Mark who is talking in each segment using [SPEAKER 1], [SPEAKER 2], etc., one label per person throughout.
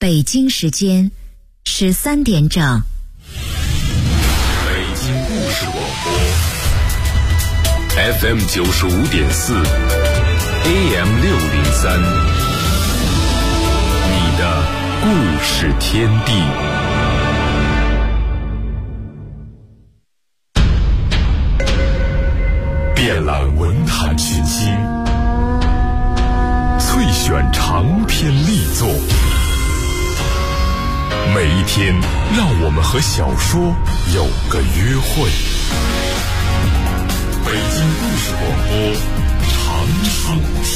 [SPEAKER 1] 北京时间13点整。
[SPEAKER 2] 北京故事广播 FM 95.4 AM 603，你的故事天地。遍览文坛群星，萃选长篇力作，每一天让我们和小说有个约会。北京故事广播，长寿天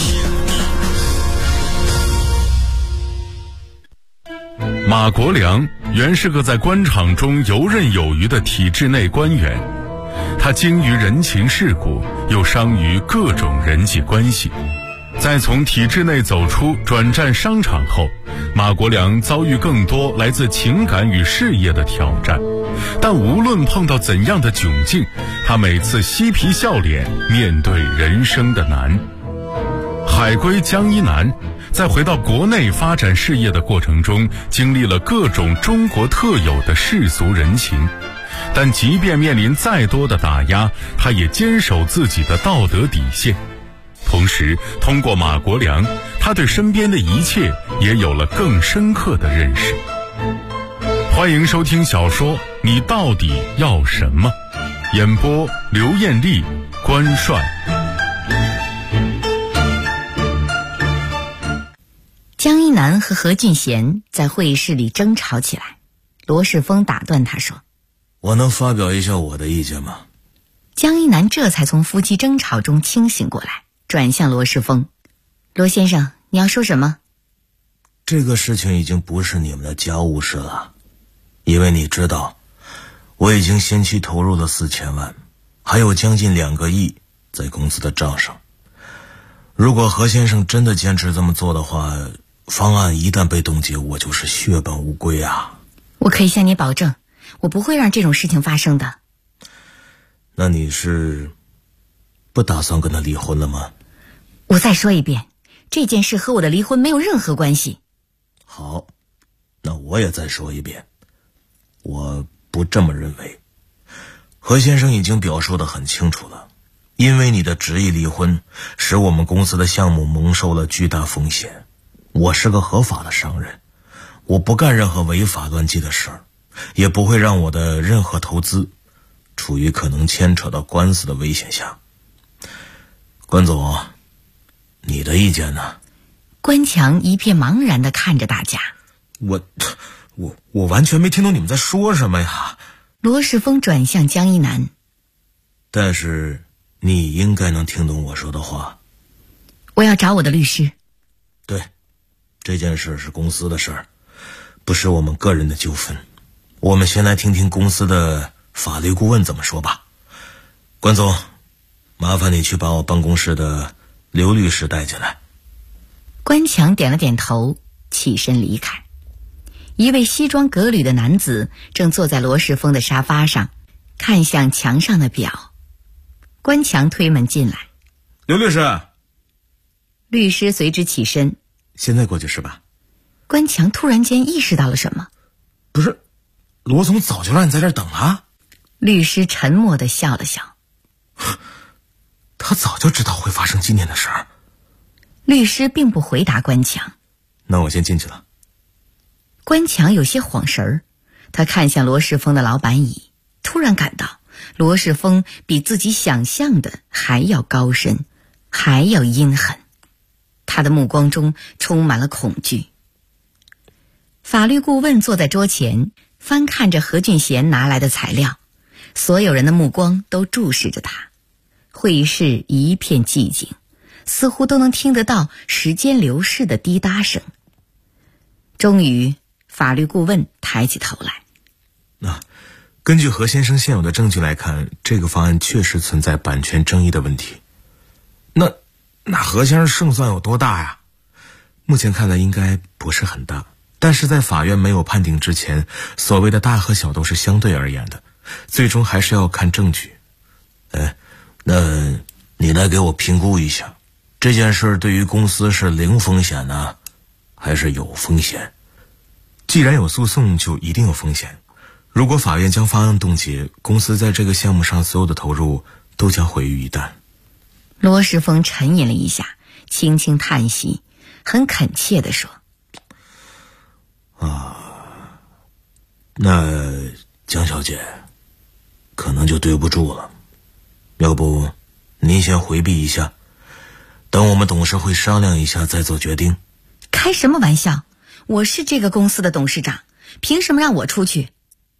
[SPEAKER 2] 地。马国良原是个在官场中游刃有余的体制内官员，他精于人情世故，又伤于各种人际关系。在从体制内走出转战商场后，马国良遭遇更多来自情感与事业的挑战，但无论碰到怎样的窘境，他每次嬉皮笑脸面对人生的难。海归江一南在回到国内发展事业的过程中，经历了各种中国特有的世俗人情，但即便面临再多的打压，他也坚守自己的道德底线。同时通过马国良，他对身边的一切也有了更深刻的认识。欢迎收听小说《你到底要什么》，演播刘艳丽、关帅。
[SPEAKER 1] 江一南和何俊贤在会议室里争吵起来，罗世峰打断他说：“
[SPEAKER 3] 我能发表一下我的意见吗？”
[SPEAKER 1] 江一南这才从夫妻争吵中清醒过来，转向罗世峰：“罗先生，你要说什么？”
[SPEAKER 3] 这个事情已经不是你们的家务事了，因为你知道，我已经先期投入了4000万，还有将近2个亿在公司的账上。如果何先生真的坚持这么做的话，方案一旦被冻结，我就是血本无归啊！
[SPEAKER 1] 我可以向你保证，我不会让这种事情发生的。
[SPEAKER 3] 那你是不打算跟他离婚了吗？
[SPEAKER 1] 我再说一遍，这件事和我的离婚没有任何关系。
[SPEAKER 3] 好，那我也再说一遍，我不这么认为。何先生已经表述得很清楚了，因为你的执意离婚，使我们公司的项目蒙受了巨大风险。我是个合法的商人，我不干任何违法乱纪的事儿，也不会让我的任何投资处于可能牵扯到官司的危险下。关总，你的意见呢？
[SPEAKER 1] 关强一片茫然地看着大家。
[SPEAKER 3] 我完全没听懂你们在说什么呀。
[SPEAKER 1] 罗世峰转向江一南：“
[SPEAKER 3] 但是你应该能听懂我说的话。”
[SPEAKER 1] 我要找我的律师。
[SPEAKER 3] 对，这件事是公司的事儿，不是我们个人的纠纷。我们先来听听公司的法律顾问怎么说吧。关总，麻烦你去把我办公室的刘律师带进来。
[SPEAKER 1] 关强点了点头，起身离开。一位西装革履的男子正坐在罗世峰的沙发上，看向墙上的表。关强推门进来：“
[SPEAKER 3] 刘律师。”
[SPEAKER 1] 律师随之起身：“
[SPEAKER 3] 现在过去是吧？”
[SPEAKER 1] 关强突然间意识到了什么：“
[SPEAKER 3] 不是，罗总早就让你在这儿等了。”
[SPEAKER 1] 律师沉默地笑了笑：“
[SPEAKER 3] 他早就知道会发生今天的事儿。”
[SPEAKER 1] 律师并不回答关强。
[SPEAKER 3] “那我先进去了。”
[SPEAKER 1] 关强有些晃神儿，他看向罗世峰的老板椅，突然感到罗世峰比自己想象的还要高深，还要阴狠。他的目光中充满了恐惧。法律顾问坐在桌前，翻看着何俊贤拿来的材料，所有人的目光都注视着他。会议室一片寂静，似乎都能听得到时间流逝的滴答声。终于，法律顾问抬起头来：“
[SPEAKER 3] 根据何先生现有的证据来看，这个方案确实存在版权争议的问题。那何先生胜算有多大呀？”“目前看来应该不是很大，但是在法院没有判定之前，所谓的大和小都是相对而言的，最终还是要看证据。那你来给我评估一下，这件事对于公司是零风险呢，还是有风险？ 既然有诉讼，就一定有风险。如果法院将方案冻结，公司在这个项目上所有的投入都将毁于一旦。
[SPEAKER 1] 罗世峰沉吟了一下，轻轻叹息，很恳切地说：
[SPEAKER 3] 那江小姐可能就对不住了，要不您先回避一下，等我们董事会商量一下再做决定。
[SPEAKER 1] 开什么玩笑，我是这个公司的董事长，凭什么让我出去？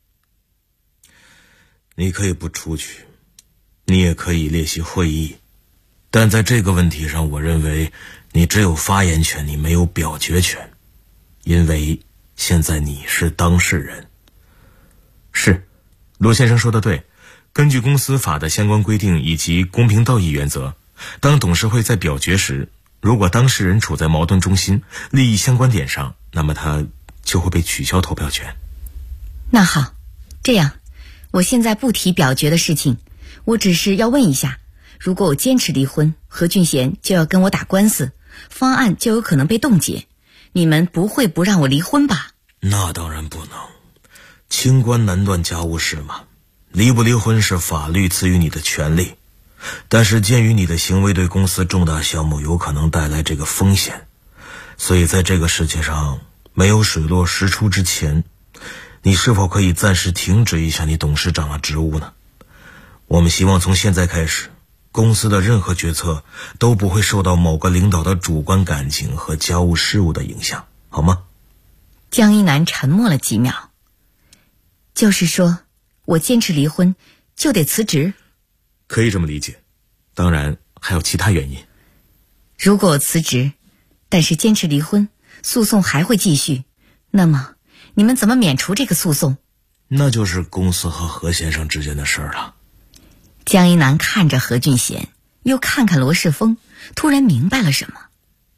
[SPEAKER 3] 你可以不出去，你也可以列席会议，但在这个问题上，我认为你只有发言权，你没有表决权，因为现在你是当事人。是，罗先生说的对，根据公司法的相关规定以及公平道义原则，当董事会在表决时，如果当事人处在矛盾中心、利益相关点上，那么他就会被取消投票权。
[SPEAKER 1] 那好，这样我现在不提表决的事情，我只是要问一下，如果我坚持离婚，何俊贤就要跟我打官司，方案就有可能被冻结，你们不会不让我离婚吧？
[SPEAKER 3] 那当然不能，清官难断家务事嘛，离不离婚是法律赐予你的权利，但是鉴于你的行为对公司重大项目有可能带来这个风险，所以在这个世界上没有水落石出之前，你是否可以暂时停止一下你董事长的职务呢？我们希望从现在开始，公司的任何决策都不会受到某个领导的主观感情和家务事务的影响，好吗？
[SPEAKER 1] 江一南沉默了几秒。就是说，我坚持离婚就得辞职？
[SPEAKER 3] 可以这么理解，当然还有其他原因。
[SPEAKER 1] 如果我辞职，但是坚持离婚，诉讼还会继续，那么你们怎么免除这个诉讼？
[SPEAKER 3] 那就是公司和何先生之间的事儿了。
[SPEAKER 1] 江一南看着何俊贤，又看看罗世峰，突然明白了什么。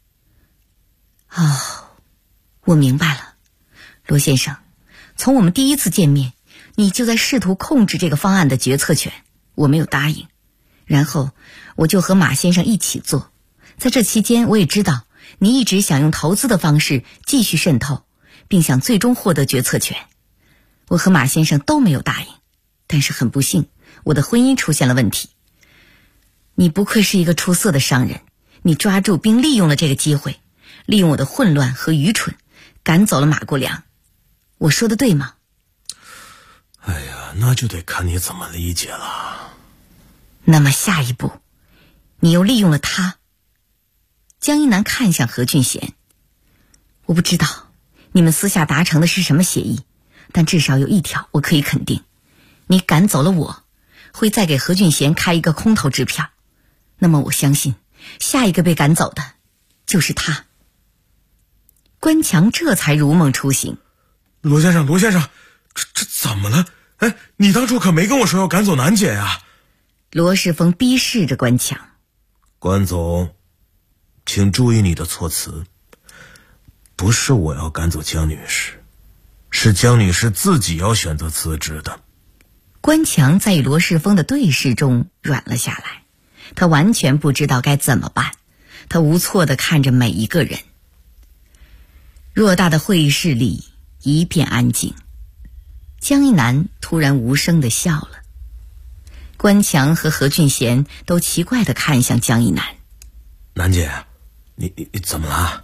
[SPEAKER 1] 我明白了，罗先生，从我们第一次见面，你就在试图控制这个方案的决策权，我没有答应，然后我就和马先生一起做，在这期间我也知道你一直想用投资的方式继续渗透，并想最终获得决策权。我和马先生都没有答应，但是很不幸，我的婚姻出现了问题。你不愧是一个出色的商人，你抓住并利用了这个机会，利用我的混乱和愚蠢，赶走了马国良。我说的对吗？
[SPEAKER 3] 哎呀，那就得看你怎么理解了。
[SPEAKER 1] 那么下一步，你又利用了他。江一南看向何俊贤，我不知道你们私下达成的是什么协议，但至少有一条我可以肯定，你赶走了我，会再给何俊贤开一个空头支票，那么我相信下一个被赶走的就是他。关强这才如梦初醒。
[SPEAKER 3] 罗先生，这怎么了？哎，你当初可没跟我说要赶走楠姐呀。
[SPEAKER 1] 罗世峰逼视着关强。
[SPEAKER 3] 关总，请注意你的措辞，不是我要赶走江女士，是江女士自己要选择辞职的。
[SPEAKER 1] 关强在与罗世峰的对视中软了下来，他完全不知道该怎么办，他无措地看着每一个人。偌大的会议室里一片安静，江一南突然无声地笑了。关强和何俊贤都奇怪地看向江一南。
[SPEAKER 3] 楠姐，你怎么了？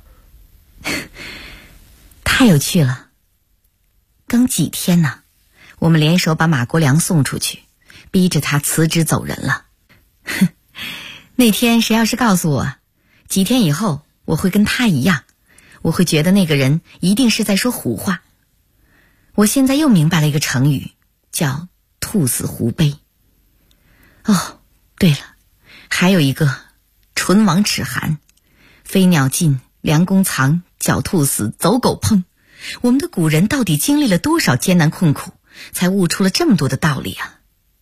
[SPEAKER 1] 太有趣了，刚几天呢，我们联手把马国良送出去，逼着他辞职走人了。那天谁要是告诉我几天以后我会跟他一样，我会觉得那个人一定是在说胡话。我现在又明白了一个成语，叫兔死狐悲。哦，对了，还有一个唇亡齿寒，飞鸟尽，良弓藏，狡兔死，走狗碰。我们的古人到底经历了多少艰难困苦，才悟出了这么多的道理啊？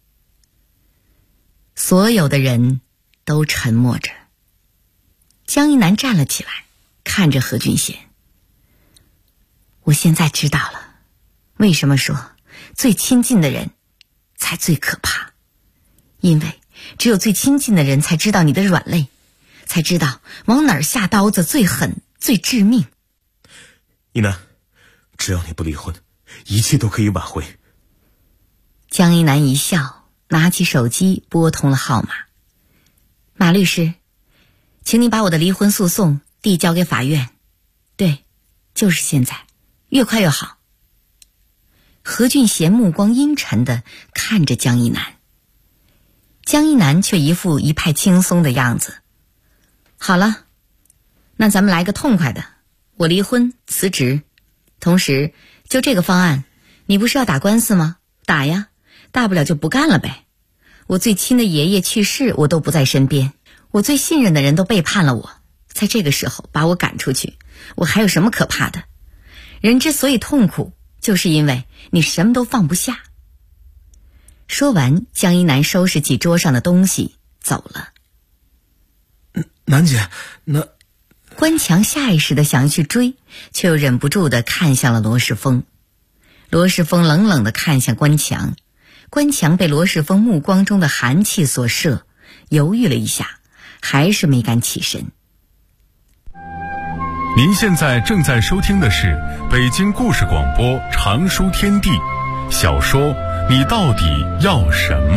[SPEAKER 1] 所有的人都沉默着。江一南站了起来，看着何俊贤。我现在知道了，为什么说最亲近的人才最可怕，因为只有最亲近的人才知道你的软肋，才知道往哪儿下刀子最狠最致命。
[SPEAKER 3] 一南， 只要你不离婚，一切都可以挽回。
[SPEAKER 1] 江一南一笑，拿起手机拨通了号码。马律师，请你把我的离婚诉讼递交给法院。对，就是现在，越快越好。何俊贤目光阴沉地看着江一南，江一南却一副一派轻松的样子。好了，那咱们来个痛快的，我离婚辞职，同时就这个方案，你不是要打官司吗？打呀，大不了就不干了呗。我最亲的爷爷去世，我都不在身边，我最信任的人都背叛了我，在这个时候把我赶出去，我还有什么可怕的？人之所以痛苦，就是因为你什么都放不下。说完，江一南收拾起桌上的东西走了。
[SPEAKER 3] 南姐，那……
[SPEAKER 1] 关强下意识地想要去追，却又忍不住地看向了罗世峰。罗世峰冷冷地看向关强，关强被罗世峰目光中的寒气所摄，犹豫了一下，还是没敢起身。
[SPEAKER 2] 您现在正在收听的是北京故事广播长书天地小说《你到底要什么》。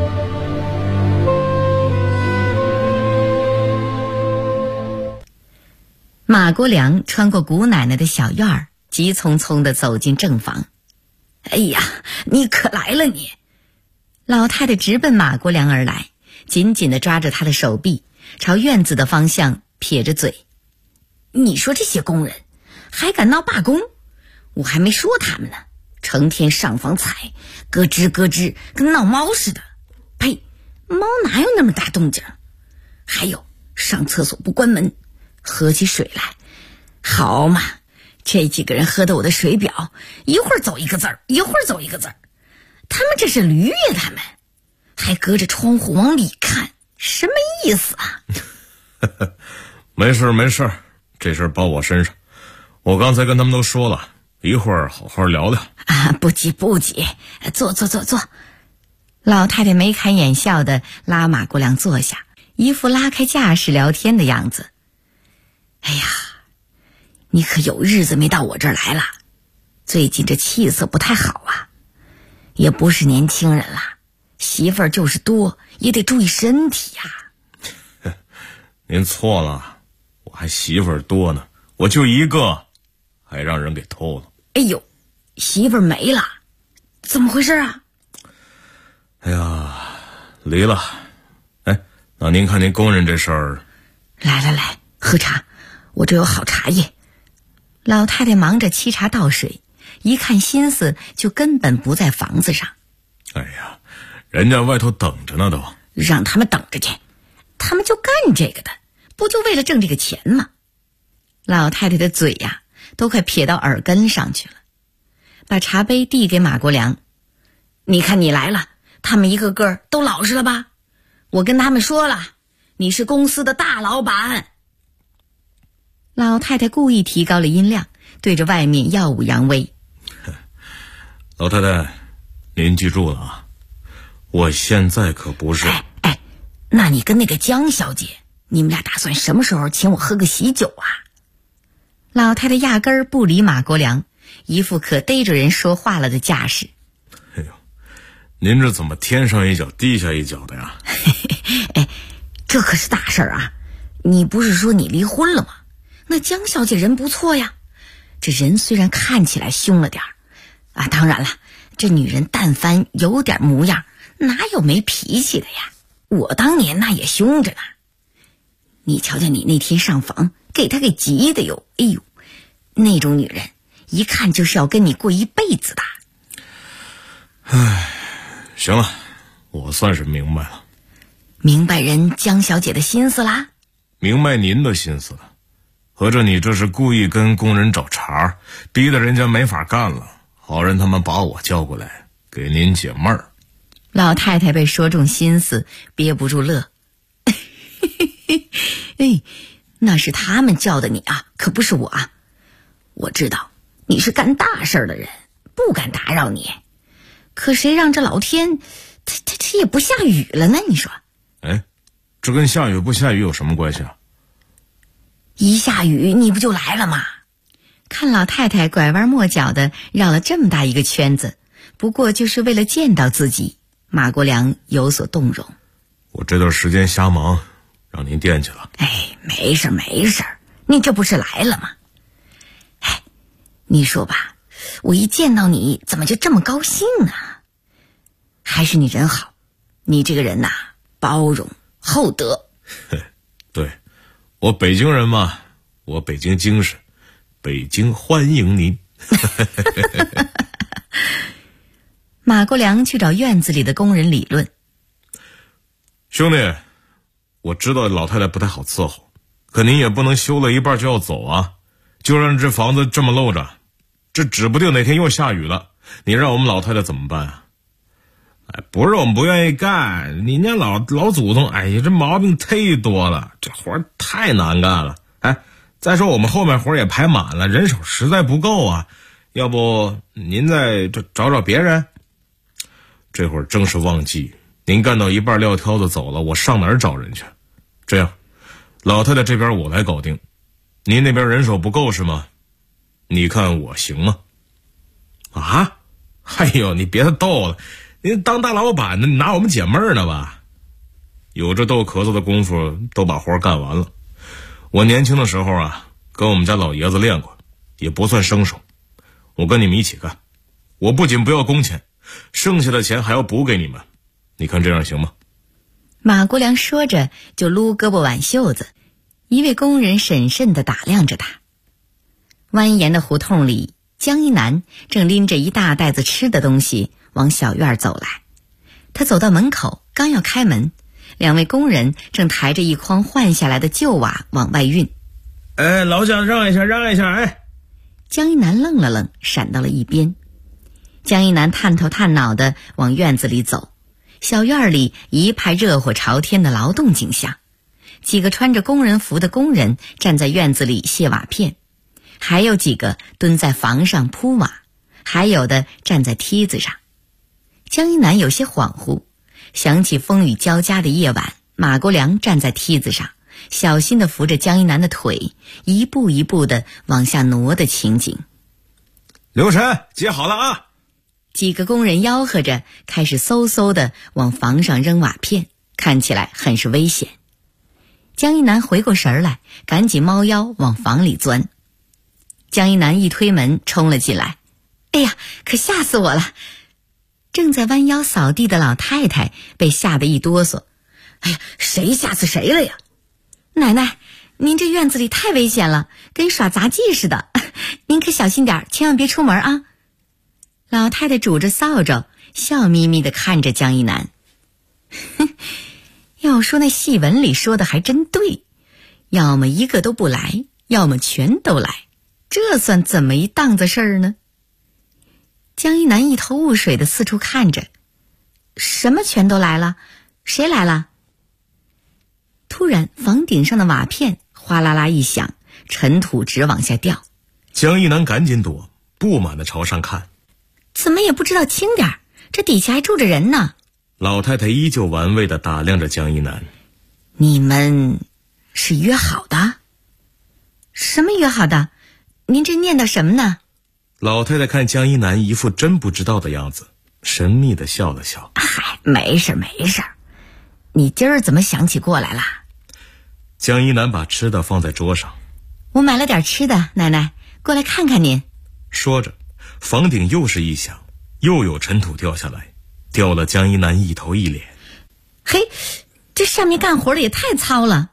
[SPEAKER 1] 马国良穿过姑奶奶的小院儿，急匆匆地走进正房。哎呀，你可来了你！老太太直奔马国良而来，紧紧地抓着他的手臂，朝院子的方向撇着嘴。你说这些工人还敢闹罢工？我还没说他们呢，成天上房踩，咯吱咯吱，跟闹猫似的。呸，猫哪有那么大动静？还有上厕所不关门，喝起水来，好嘛，这几个人喝的我的水表一会儿走一个字儿，一会儿走一个字儿。他们这是驴呀，他们还隔着窗户往里看，什么意思啊？
[SPEAKER 3] 没事没事，这事包我身上。我刚才跟他们都说了，一会儿好好聊聊。
[SPEAKER 1] 不急不急，坐。老太太眉开眼笑的拉马国良坐下，一副拉开架势聊天的样子。哎呀，你可有日子没到我这儿来了，最近这气色不太好啊，也不是年轻人了，媳妇儿就是多，也得注意身体呀。
[SPEAKER 3] 您错了，我还媳妇儿多呢，我就一个，还让人给偷了。
[SPEAKER 1] 哎呦，媳妇儿没了，怎么回事啊？
[SPEAKER 3] 哎呀，离了。哎，那您看您工人这事儿。
[SPEAKER 1] 来，喝茶，我这有好茶叶。老太太忙着沏茶倒水，一看心思就根本不在房子上。
[SPEAKER 3] 哎呀，人家外头等着呢都。
[SPEAKER 1] 让他们等着去，他们就干这个的，不就为了挣这个钱吗？老太太的嘴呀，都快撇到耳根上去了。把茶杯递给马国良，你看你来了，他们一个个都老实了吧？我跟他们说了，你是公司的大老板。老太太故意提高了音量，对着外面耀武扬威。
[SPEAKER 3] 老太太，您记住了啊，我现在可不是……
[SPEAKER 1] 哎，那你跟那个江小姐，你们俩打算什么时候请我喝个喜酒啊？老太太压根儿不理马国良，一副可逮着人说话了的架势。
[SPEAKER 3] 哎呦，您这怎么天上一脚地下一脚的呀？
[SPEAKER 1] 哎，这可是大事儿啊！你不是说你离婚了吗？那江小姐人不错呀，这人虽然看起来凶了点儿啊，当然了，这女人但凡有点模样，哪有没脾气的呀？我当年那也凶着呢。你瞧瞧你那天上房，给她给急的哟！哎呦，那种女人一看就是要跟你过一辈子的。
[SPEAKER 3] 唉，行了，我算是明白了。
[SPEAKER 1] 明白人江小姐的心思啦？
[SPEAKER 3] 明白您的心思了。合着你这是故意跟工人找茬，逼得人家没法干了，好让他们把我叫过来给您解闷儿。
[SPEAKER 1] 老太太被说中心思，憋不住乐。哎，那是他们叫的你啊，可不是我啊。我知道你是干大事的人，不敢打扰你，可谁让这老天他也不下雨了呢？你说？
[SPEAKER 3] 哎，这跟下雨不下雨有什么关系啊？
[SPEAKER 1] 一下雨你不就来了吗？ 看老太太拐弯抹角的绕了这么大一个圈子，不过就是为了见到自己，马国良有所动容。
[SPEAKER 3] 我这段时间瞎忙，让您惦记了。
[SPEAKER 1] 没事，你这不是来了吗？你说吧，我一见到你怎么就这么高兴啊？还是你人好，你这个人呐，包容厚德。
[SPEAKER 3] 对，我北京人嘛，我北京精神，北京欢迎您。
[SPEAKER 1] 马国良去找院子里的工人理论。
[SPEAKER 3] 兄弟，我知道老太太不太好伺候，可您也不能修了一半就要走啊，就让这房子这么露着，这指不定哪天又下雨了，你让我们老太太怎么办啊？不是我们不愿意干，你家老祖宗，这毛病忒多了，这活太难干了。再说我们后面活也排满了，人手实在不够啊，要不您再找找别人？这会儿正是旺季，您干到一半撂挑子走了，我上哪儿找人去？这样，老太太这边我来搞定，您那边人手不够是吗？你看我行吗？啊？你别逗了，您当大老板的，你拿我们解闷儿呢吧？有这逗咳嗽的功夫，都把活干完了。我年轻的时候啊，跟我们家老爷子练过，也不算生手。我跟你们一起干，我不仅不要工钱，剩下的钱还要补给你们。你看这样行吗？
[SPEAKER 1] 马国良说着就撸胳膊挽袖子，一位工人审慎地打量着他。蜿蜒的胡同里，江一南正拎着一大袋子吃的东西往小院走来。他走到门口，刚要开门，两位工人正抬着一筐换下来的旧瓦往外运。
[SPEAKER 3] 老蒋让一下。
[SPEAKER 1] 江一南愣了愣，闪到了一边。江一南探头探脑地往院子里走，小院里一派热火朝天的劳动景象。几个穿着工人服的工人站在院子里卸瓦片，还有几个蹲在房上铺瓦，还有的站在梯子上。江一南有些恍惚，想起风雨交加的夜晚，马国良站在梯子上，小心地扶着江一南的腿，一步一步地往下挪的情景。
[SPEAKER 3] 刘晨，接好了啊！
[SPEAKER 1] 几个工人吆喝着，开始嗖嗖地往房上扔瓦片，看起来很是危险。江一南回过神来，赶紧猫腰往房里钻。江一南一推门冲了进来，可吓死我了！正在弯腰扫地的老太太被吓得一哆嗦。谁吓死谁了呀？奶奶，您这院子里太危险了，跟耍杂技似的，您可小心点，千万别出门啊！老太太拄着扫帚，笑眯眯地看着江一南。要说那戏文里说的还真对，要么一个都不来，要么全都来，这算怎么一档子事儿呢？江一南一头雾水地四处看着，什么全都来了？谁来了？突然房顶上的瓦片哗啦啦一响，尘土直往下掉。
[SPEAKER 3] 江一南赶紧躲，不满地朝上看，
[SPEAKER 1] 怎么也不知道轻点儿，这底下还住着人呢。
[SPEAKER 3] 老太太依旧玩味地打量着江一南。
[SPEAKER 1] 你们是约好的？什么约好的？您这念叨什么呢？
[SPEAKER 3] 老太太看江一南一副真不知道的样子，神秘地笑了笑。
[SPEAKER 1] 没事，你今儿怎么想起过来了？
[SPEAKER 3] 江一南把吃的放在桌上。
[SPEAKER 1] 我买了点吃的，奶奶，过来看看您。
[SPEAKER 3] 说着，房顶又是一响，又有尘土掉下来，掉了江一南一头一脸。
[SPEAKER 1] 这上面干活的也太糙了。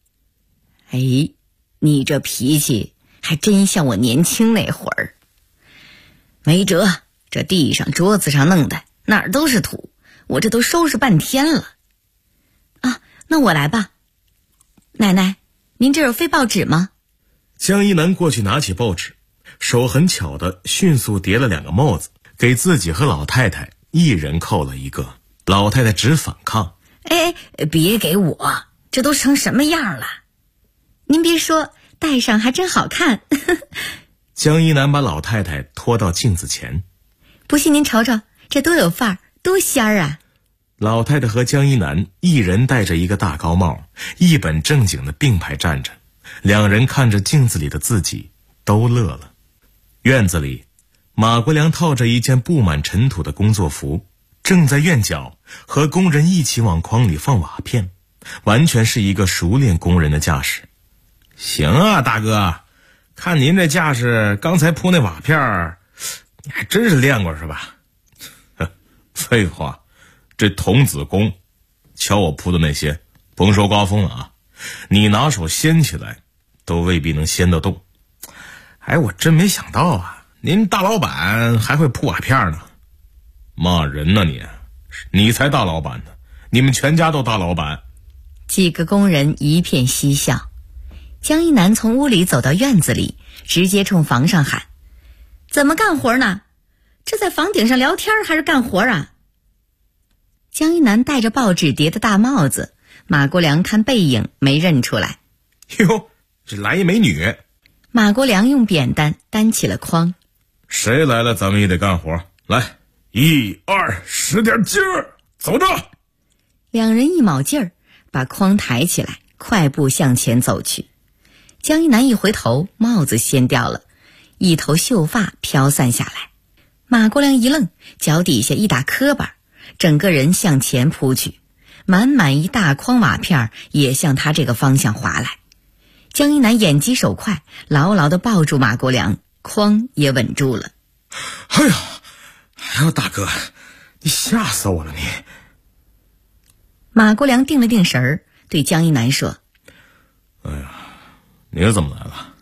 [SPEAKER 1] 你这脾气还真像我年轻那会儿。没辙，这地上桌子上弄的哪儿都是土，我这都收拾半天了。那我来吧。奶奶，您这有飞报纸吗？
[SPEAKER 3] 江一南过去拿起报纸，手很巧的迅速叠了2个帽子，给自己和老太太一人扣了一个。老太太直反抗。
[SPEAKER 1] 别给我，这都成什么样了？您别说，戴上还真好看。
[SPEAKER 3] 江一南把老太太拖到镜子前。
[SPEAKER 1] 不信您瞅瞅，这多有范儿，多仙儿啊！
[SPEAKER 3] 老太太和江一南一人戴着一个大高帽，一本正经的并排站着，两人看着镜子里的自己都乐了。 院子里，马国良套着一件布满尘土的工作服，正在院角和工人一起往筐里放瓦片，完全是一个熟练工人的架势。行啊，大哥，看您这架势，刚才铺那瓦片你还真是练过是吧？废话，这童子功，瞧我铺的那些，甭说刮风了啊，你拿手掀起来都未必能掀得动。哎，我真没想到啊，您大老板还会铺瓦片呢。骂人呢你才大老板呢，你们全家都大老板。
[SPEAKER 1] 几个工人一片嬉笑。江一南从屋里走到院子里，直接冲房上喊：怎么干活呢？这在房顶上聊天还是干活啊？江一南戴着报纸叠的大帽子，马国良看背影没认出来。
[SPEAKER 3] 哟，这来一美女。
[SPEAKER 1] 马国良用扁担担起了筐。
[SPEAKER 3] 谁来了咱们也得干活，来，1、2，使点劲儿，走着。
[SPEAKER 1] 两人一卯劲儿，把筐抬起来，快步向前走去。江一南一回头，帽子掀掉了，一头秀发飘散下来。马国良一愣，脚底下一打磕巴，整个人向前扑去，满满一大筐瓦片也向他这个方向滑来。江一南眼疾手快，牢牢地抱住马国良，筐也稳住了。
[SPEAKER 3] 哎呀，大哥，你吓死我了你！
[SPEAKER 1] 马国良定了定神儿，对江一南说：
[SPEAKER 3] 哎呀，你是怎么来了？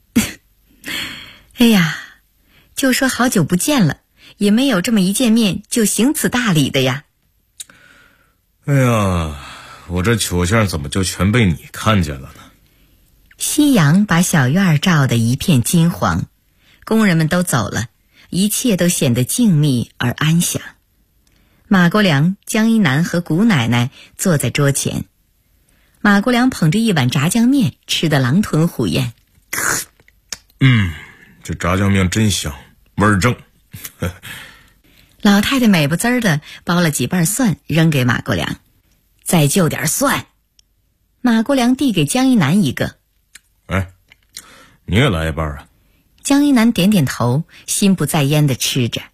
[SPEAKER 1] 哎呀，就说好久不见了，也没有这么一见面就行此大礼的呀。
[SPEAKER 3] 哎呀，我这糗相怎么就全被你看见了呢？
[SPEAKER 1] 夕阳把小院照得一片金黄，工人们都走了，一切都显得静谧而安详。马国良、江一南和谷奶奶坐在桌前，马国良捧着一碗炸酱面，吃得狼吞虎咽。
[SPEAKER 3] 这炸酱面真香，味儿正。
[SPEAKER 1] 老太太美不滋儿的剥了几瓣蒜扔给马国良，再就点蒜。马国良递给江一南一个。
[SPEAKER 3] 哎，你也来一半啊。
[SPEAKER 1] 江一南点点头，心不在焉地吃着。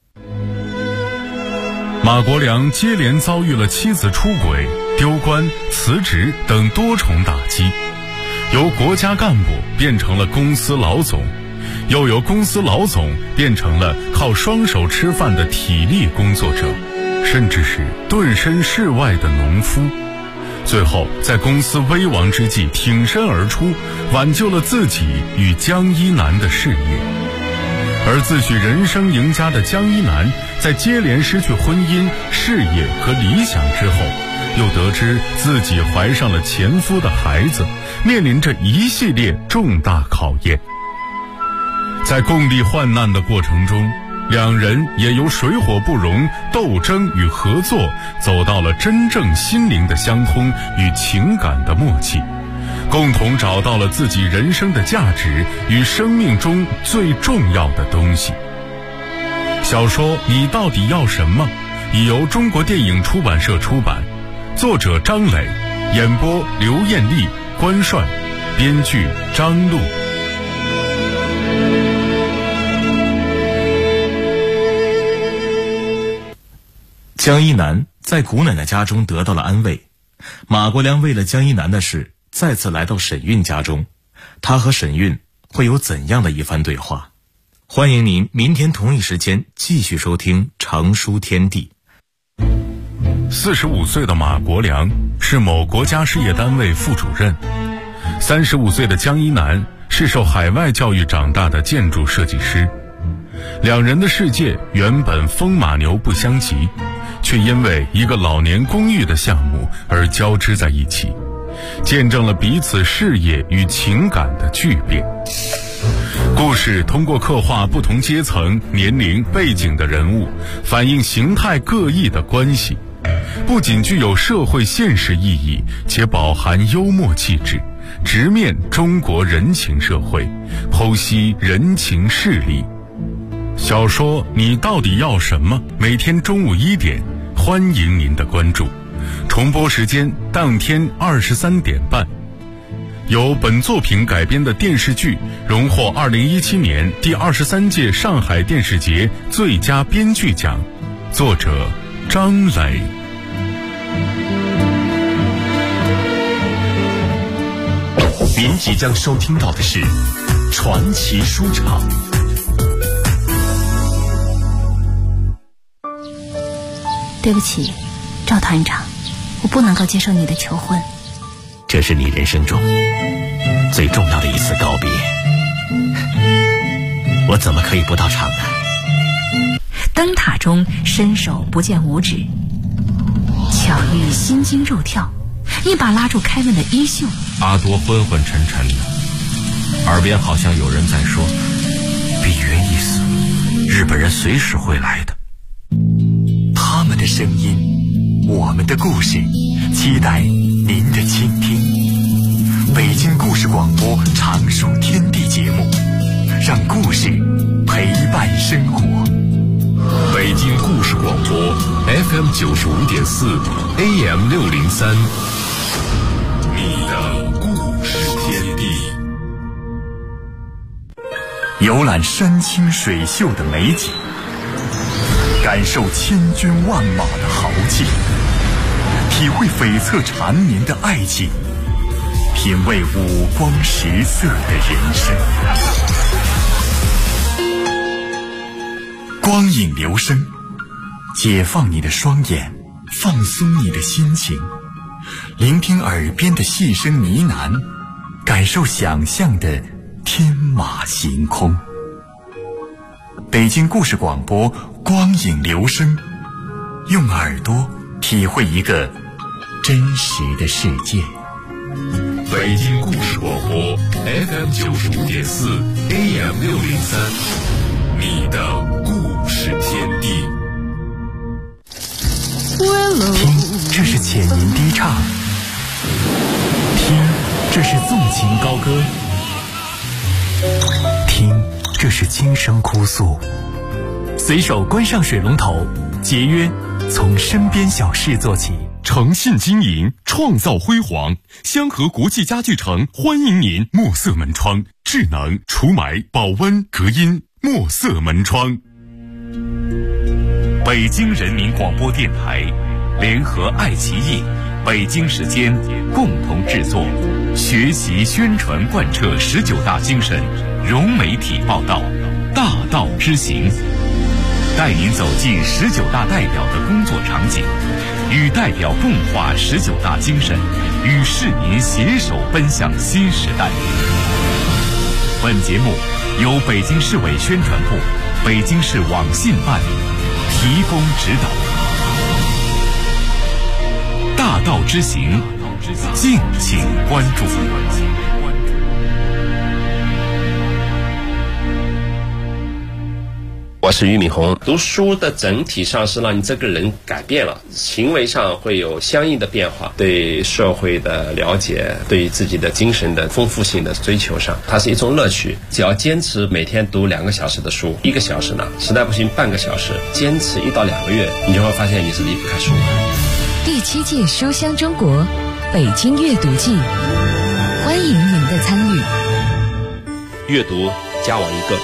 [SPEAKER 2] 马国良接连遭遇了妻子出轨、丢官、辞职等多重打击，由国家干部变成了公司老总，又由公司老总变成了靠双手吃饭的体力工作者，甚至是顿身事外的农夫。最后在公司危亡之际挺身而出，挽救了自己与江一南的事业。而自诩人生赢家的江一南，在接连失去婚姻、事业和理想之后，又得知自己怀上了前夫的孩子，面临着一系列重大考验。在共历患难的过程中，两人也由水火不容、斗争与合作，走到了真正心灵的相通与情感的默契，共同找到了自己人生的价值与生命中最重要的东西。小说《你到底要什么》已由中国电影出版社出版，作者张磊，演播刘艳丽、关帅，编剧张璐。
[SPEAKER 3] 江一南在谷奶奶家中得到了安慰，马国良为了江一南的事再次来到沈韵家中，他和沈韵会有怎样的一番对话？欢迎您明天同一时间继续收听长书天地。
[SPEAKER 2] 45岁的马国良是某国家事业单位副主任，35岁的江一南是受海外教育长大的建筑设计师。两人的世界原本风马牛不相及，却因为一个老年公寓的项目而交织在一起，见证了彼此事业与情感的巨变。故事通过刻画不同阶层、年龄、背景的人物，反映形态各异的关系，不仅具有社会现实意义，且饱含幽默气质，直面中国人情社会，剖析人情势力。小说《你到底要什么》每天中午1点，欢迎您的关注。重播时间当天23点半。 由本作品改编的电视剧荣获2017年第23届上海电视节最佳编剧奖，作者张磊。
[SPEAKER 4] 您即将收听到的是传奇书场。
[SPEAKER 5] 对不起，赵团长，我不能够接受你的求婚。
[SPEAKER 4] 这是你人生中最重要的一次告别，我怎么可以不到场呢？
[SPEAKER 5] 灯塔中伸手不见五指，巧遇心惊肉跳，一把拉住凯文的衣袖。
[SPEAKER 6] 阿多昏昏沉沉的，耳边好像有人在说：比约一死，日本人随时会来的。
[SPEAKER 4] 他们的声音，我们的故事，期待您的倾听。北京故事广播常数天地节目，让故事陪伴生活。
[SPEAKER 2] 北京故事广播 FM 95.4 AM 603，你的故事天地。
[SPEAKER 4] 游览山清水秀的美景，感受千军万马的豪气，体会悱恻缠绵的爱情，品味五光十色的人生。光影流声，解放你的双眼，放松你的心情，聆听耳边的细声呢喃，感受想象的天马行空。北京故事广播光影流声，用耳朵体会一个真实的世界。
[SPEAKER 2] 北京故事广播 FM 95.4 AM 603，你的故事天地。
[SPEAKER 4] 听，这是浅吟低唱；听，这是纵情高歌；听，这是轻声哭诉。随手关上水龙头，节约，从身边小事做起。
[SPEAKER 2] 诚信经营，创造辉煌。香河国际家具城欢迎您。墨色门窗，智能除霾、保温、隔音。墨色门窗。
[SPEAKER 4] 北京人民广播电台联合爱奇艺、北京时间共同制作，学习宣传贯彻19大精神，融媒体报道，大道之行，带您走进19大代表的工作场景，与代表共话19大精神，与市民携手奔向新时代。本节目由北京市委宣传部、北京市网信办提供指导。大道之行，敬请关注。
[SPEAKER 7] 我是俞敏洪。读书的整体上是让你这个人改变了，行为上会有相应的变化，对社会的了解，对自己的精神的丰富性的追求上，它是一种乐趣。只要坚持每天读2个小时的书，1个小时呢，实在不行半个小时，坚持1到2个月，你就会发现你是离不开书的。
[SPEAKER 8] 第7届书香中国北京阅读季，欢迎您的参与。
[SPEAKER 7] 阅读加我1个。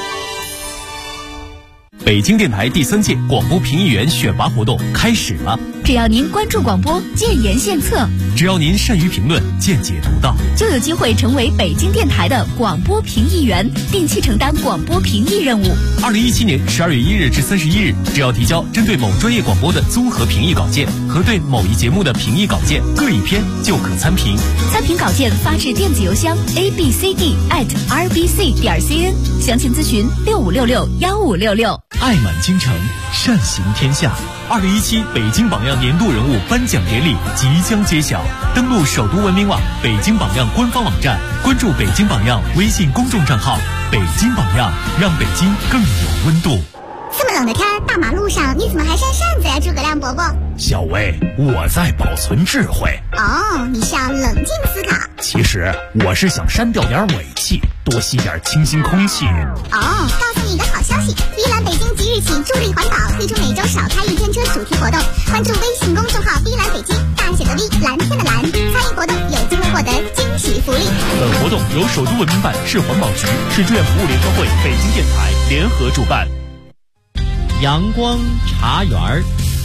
[SPEAKER 4] 北京电台第3届广播评议员选拔活动开始了。
[SPEAKER 8] 只要您关注广播，建言献策；
[SPEAKER 4] 只要您善于评论，见解独到，
[SPEAKER 8] 就有机会成为北京电台的广播评议员，定期承担广播评议任务。
[SPEAKER 4] 2017年12月1日至31日，只要提交针对某专业广播的综合评议稿件和对某一节目的评议稿件各1篇，就可参评。
[SPEAKER 8] 参评稿件发至电子邮箱 abcd@rbc.cn， 详情咨询65661566。
[SPEAKER 4] 爱满京城，善行天下。2017北京榜样年度人物颁奖典礼即将揭晓，登录首都文明网、北京榜样官方网站，关注北京榜样微信公众账号。北京榜样，让北京更有温度。
[SPEAKER 9] 这么冷的天，大马路上你怎么还扇扇子呀，诸葛亮伯伯？
[SPEAKER 4] 小薇，我在保存智慧。
[SPEAKER 9] 哦，你是要冷静思考。
[SPEAKER 4] 其实我是想删掉点尾气，多吸点清新空气。
[SPEAKER 9] 哦，告诉你一个好消息，碧蓝北京即日起助力环保，推出每周少开1天车主题活动，关注微信公众号碧蓝北京，大大写的 V， 蓝天的蓝。参与活动有机会获得惊喜福利。
[SPEAKER 10] 本活动由首都文明办、市环保局、市志愿服务联合会、北京电台联合主办。
[SPEAKER 11] 阳光茶园儿，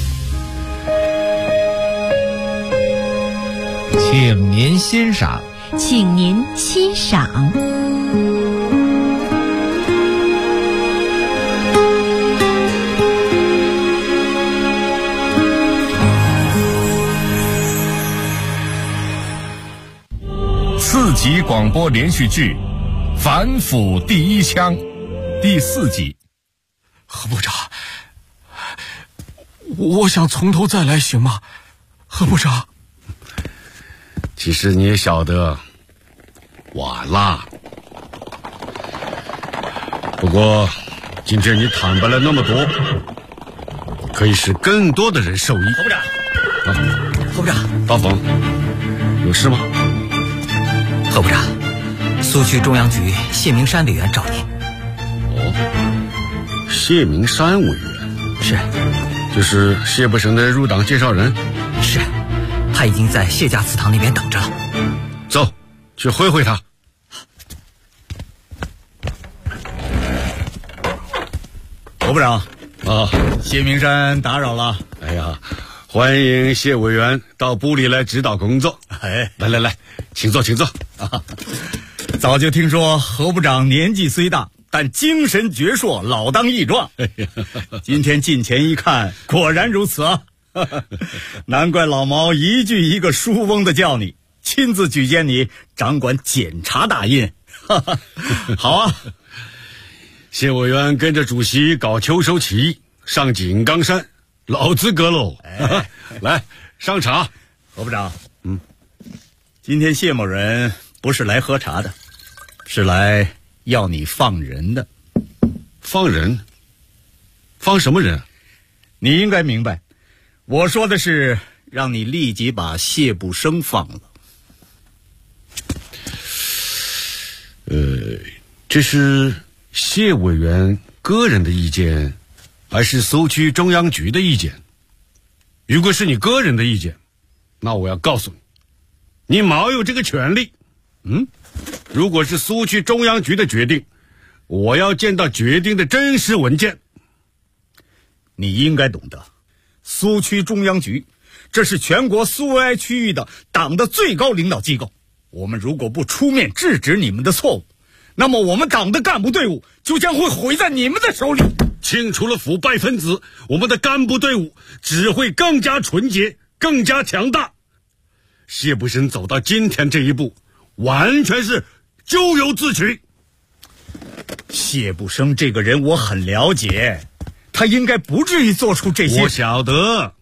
[SPEAKER 11] 请您欣赏。
[SPEAKER 8] 请您欣赏。
[SPEAKER 4] 4集广播连续剧《反腐第一枪》第4集。
[SPEAKER 12] 何部长，我想从头再来行吗？何部长，
[SPEAKER 13] 其实你也晓得晚了，不过今天你坦白了那么多，可以使更多的人受益。
[SPEAKER 12] 何部长，何部长，
[SPEAKER 13] 大冯，有事吗？
[SPEAKER 14] 何部长，苏区中央局谢明山委员找您。
[SPEAKER 13] 哦，谢明山委员
[SPEAKER 14] 是，
[SPEAKER 13] 就是谢不生的入党介绍人。
[SPEAKER 14] 是，他已经在谢家祠堂那边等着了。
[SPEAKER 13] 走，去会会他。
[SPEAKER 12] 何部长
[SPEAKER 13] 啊，
[SPEAKER 12] 谢明山打扰了。
[SPEAKER 13] 哎呀，欢迎谢委员到部里来指导工作。
[SPEAKER 12] 哎，
[SPEAKER 13] 来，请坐，请坐。
[SPEAKER 12] 早就听说何部长年纪虽大，但精神矍铄，老当益壮。今天近前一看，果然如此啊！难怪老毛一句一个书翁的叫你，亲自举荐你掌管检察大印。好啊！
[SPEAKER 13] 谢委员跟着主席搞秋收起义，上井冈山，老资格喽。来上茶。
[SPEAKER 12] 何部长，今天谢某人不是来喝茶的，是来要你放人的。
[SPEAKER 13] 放人？放什么人？
[SPEAKER 12] 你应该明白，我说的是让你立即把谢不生放了。
[SPEAKER 13] 这是谢委员个人的意见，还是苏区中央局的意见？如果是你个人的意见，那我要告诉你，你毛有这个权利。如果是苏区中央局的决定，我要见到决定的真实文件。
[SPEAKER 12] 你应该懂得，苏区中央局这是全国苏维埃区域的党的最高领导机构，我们如果不出面制止你们的错误，那么我们党的干部队伍就将会毁在你们的手里。
[SPEAKER 13] 清除了腐败分子，我们的干部队伍只会更加纯洁，更加强大。谢不生走到今天这一步，完全是咎由自取。
[SPEAKER 12] 谢不生这个人我很了解，他应该不至于做出这些。
[SPEAKER 13] 我晓得，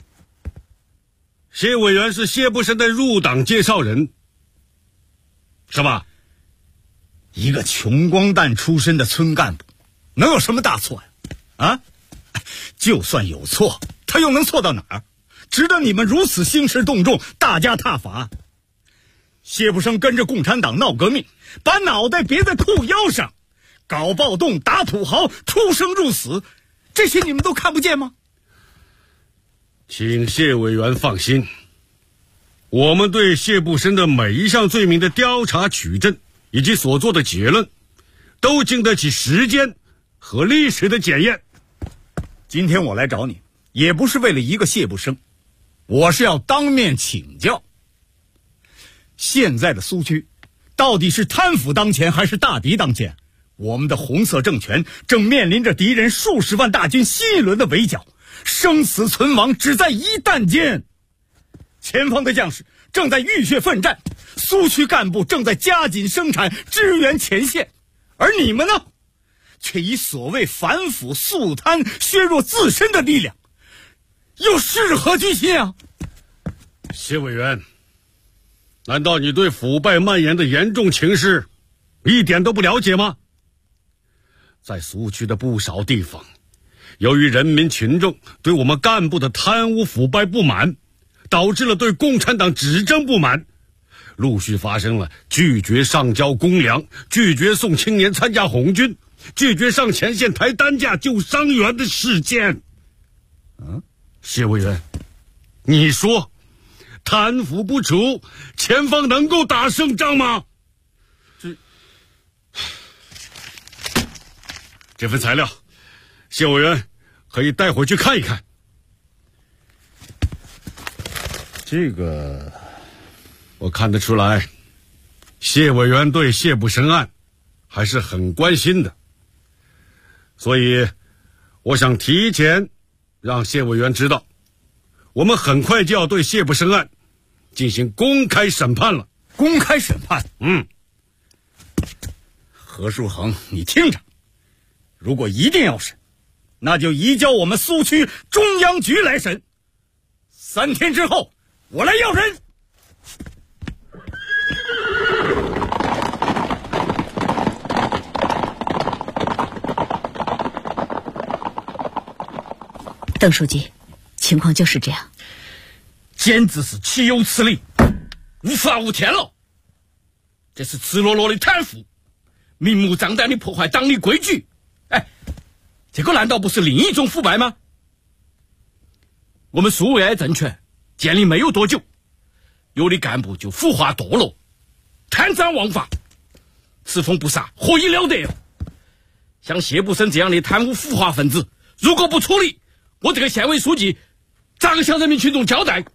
[SPEAKER 13] 谢委员是谢不生的入党介绍人，是吧？
[SPEAKER 12] 一个穷光蛋出身的村干部，能有什么大错呀？就算有错，他又能错到哪儿？值得你们如此兴师动众，大加挞伐？谢不生跟着共产党闹革命，把脑袋别在裤腰上，搞暴动、打土豪、出生入死，这些你们都看不见吗？
[SPEAKER 13] 请谢委员放心，我们对谢不生的每一项罪名的调查取证以及所做的结论，都经得起时间和历史的检验。
[SPEAKER 12] 今天我来找你，也不是为了一个谢不生，我是要当面请教。现在的苏区，到底是贪腐当前还是大敌当前？我们的红色政权正面临着敌人数十万大军新一轮的围剿，生死存亡只在一弹间。前方的将士正在浴血奋战，苏区干部正在加紧生产支援前线，而你们呢，却以所谓反腐肃贪削弱自身的力量，又是何居心啊？
[SPEAKER 13] 谢委员，难道你对腐败蔓延的严重情势一点都不了解吗？在苏区的不少地方，由于人民群众对我们干部的贪污腐败不满，导致了对共产党执政不满，陆续发生了拒绝上交公粮、拒绝送青年参加红军、拒绝上前线抬担架救伤员的事件。谢委员，你说贪腐不除，前方能够打胜仗吗？这份材料，谢委员可以带回去看一看。这个我看得出来，谢委员对谢不生案还是很关心的，所以我想提前让谢委员知道，我们很快就要对谢不生案进行公开审判了。
[SPEAKER 12] 公开审判？何树恒，你听着，如果一定要审，那就移交我们苏区中央局来审。3天之后，我来要人。
[SPEAKER 5] 邓书记，情况就是这样。
[SPEAKER 15] 简直是岂有此理，无法无天了！这是赤裸裸的贪腐，明目张胆的破坏党的规矩。这个难道不是另一种腐败吗？我们苏维埃政权建立没有多久，有的干部就腐化堕落，贪赃枉法，此风不杀，何以了得？像谢不生这样的贪污腐化分子，如果不处理，我这个县委书记咋个向人民群众交代？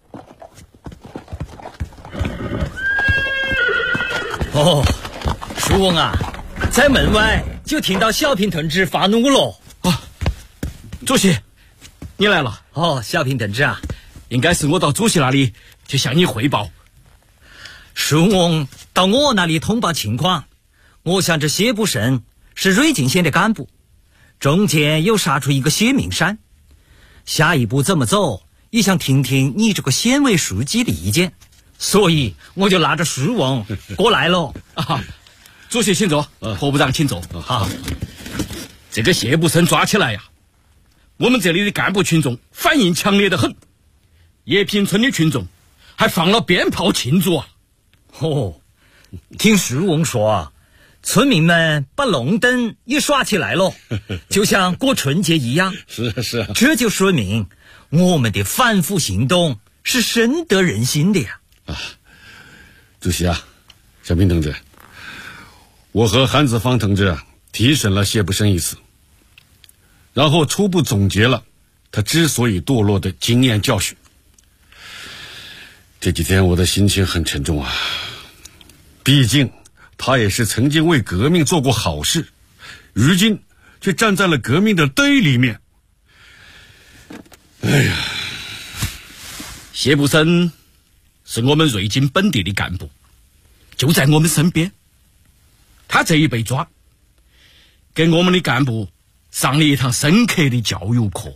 [SPEAKER 16] 哦，书翁啊，在门外就听到小平同志发怒了。
[SPEAKER 15] 主席，你来了。
[SPEAKER 16] 小平同志啊，
[SPEAKER 15] 应该是我到主席那里去向你汇报。
[SPEAKER 16] 书翁到我那里通报情况，我想这谢不胜是瑞金县的干部，中间又杀出一个谢明山，下一步怎么走，也想听听你这个县委书记的意见，所以我就拉着书翁过来了。
[SPEAKER 15] 主席请坐，何部长请坐。好，这个谢不胜抓起来呀，我们这里的干部群众反应强烈得很，叶坪村的群众还放了鞭炮庆祝啊！
[SPEAKER 16] 听书翁说，村民们把龙灯也耍起来了，就像过春节一样。
[SPEAKER 13] 是啊，
[SPEAKER 16] 这就说明我们的反腐行动是深得人心的呀！
[SPEAKER 13] 主席啊，小平同志，我和韩子方同志提审了谢不生一次，然后初步总结了他之所以堕落的经验教训。这几天我的心情很沉重啊，毕竟他也是曾经为革命做过好事，如今却站在了革命的对立面。
[SPEAKER 15] 谢不生是我们瑞金本地的干部，就在我们身边，他这一被抓，给我们的干部上了一堂深刻的教育课。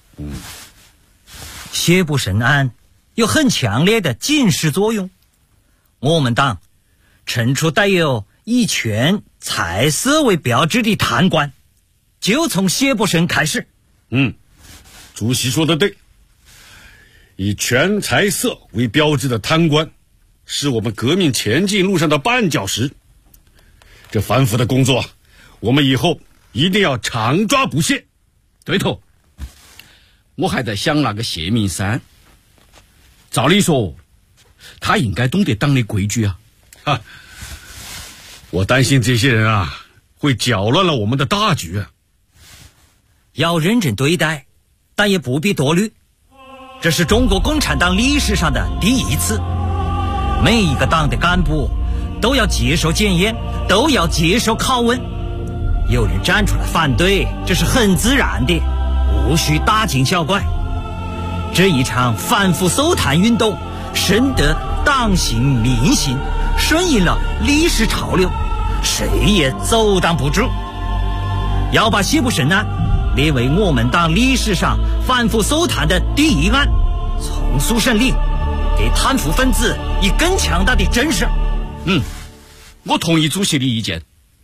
[SPEAKER 16] 谢不胜案有很强烈的警示作用，我们党惩处带有以权财色为标志的贪官，就从谢不胜开始。
[SPEAKER 13] 主席说的对，以权财色为标志的贪官是我们革命前进路上的绊脚石，这反腐的工作我们以后一定要常抓不懈。
[SPEAKER 15] 对头，我还在想那个谢明山，照理说他应该懂得党的规矩啊。
[SPEAKER 13] 我担心这些人会搅乱了我们的大局
[SPEAKER 16] 要认真对待，但也不必多虑，这是中国共产党历史上的第一次，每一个党的干部都要接受检验，都要接受拷问。有人站出来反对，这是很自然的，无需大惊小怪。这一场反腐搜贪运动深得党心民心，顺应了历史潮流，谁也阻挡不住。要把谢不胜案列为我们党历史上反腐搜贪的第一案，从速审理，给贪腐分子以更强大的震慑。
[SPEAKER 15] 我同意主席的意见。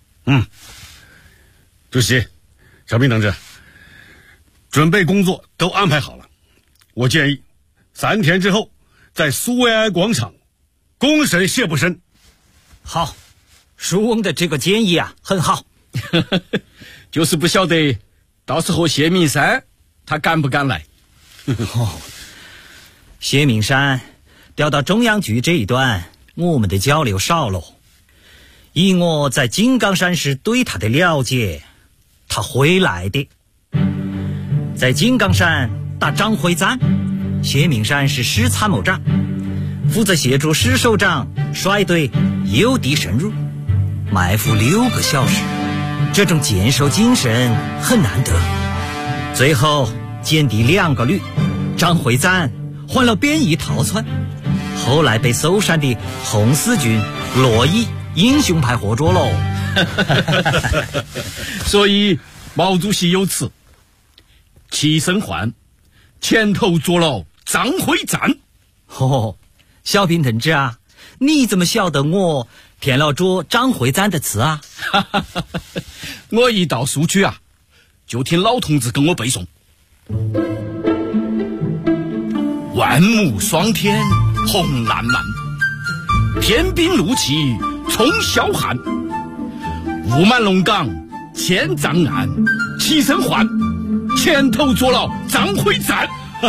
[SPEAKER 13] 主席，小平同志，准备工作都安排好了，我建议3天之后在苏维埃广场公审谢不生。
[SPEAKER 16] 好，书翁的这个建议很好。
[SPEAKER 15] 就是不晓得到时候谢明山他敢不敢来。
[SPEAKER 16] 谢明山调到中央局这一段，我们的交流少了。以我在井冈山时对他的了解，他会来的。在井冈山打张会战，谢明山是师参谋长，负责协助师首长率队诱敌深入，埋伏6个小时，这种坚守精神很难得。最后歼敌2个旅，张会战换了便衣逃窜，后来被搜山的红四军罗毅英雄派活捉喽。
[SPEAKER 15] 所以毛主席有词：齐生焕前头捉了张会战。
[SPEAKER 16] 小平同志啊，你怎么晓得我填了捉张会战的词啊？
[SPEAKER 15] 我一到苏区啊，就听老同志跟我背诵：万亩霜天红烂漫，天兵怒气冲霄汉，雾满龙岗千丈暗，齐生焕前头捉了张会战。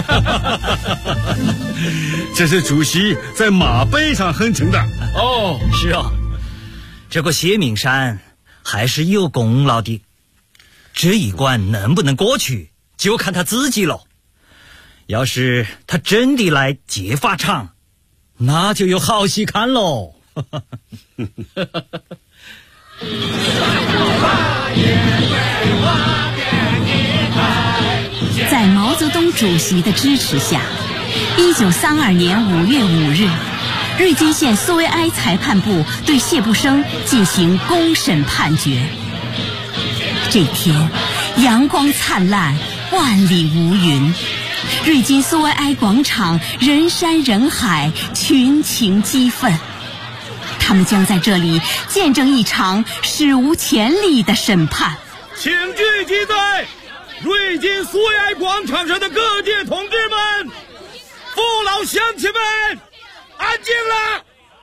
[SPEAKER 13] 这是主席在马背上哼成的。
[SPEAKER 16] 是啊，这个谢明山还是有功劳的。这一关能不能过去，就看他自己了。要是他真的来劫法场，那就有好戏看喽。
[SPEAKER 5] 在毛泽东主席的支持下，1932年5月5日，瑞金县苏维埃裁判部对谢步生进行公审判决。这天，阳光灿烂，万里无云，瑞金苏维埃广场人山人海，群情激愤。他们将在这里见证一场史无前例的审判。
[SPEAKER 15] 请聚集在瑞金苏维埃广场上的各界同志们、父老乡亲们，安静了！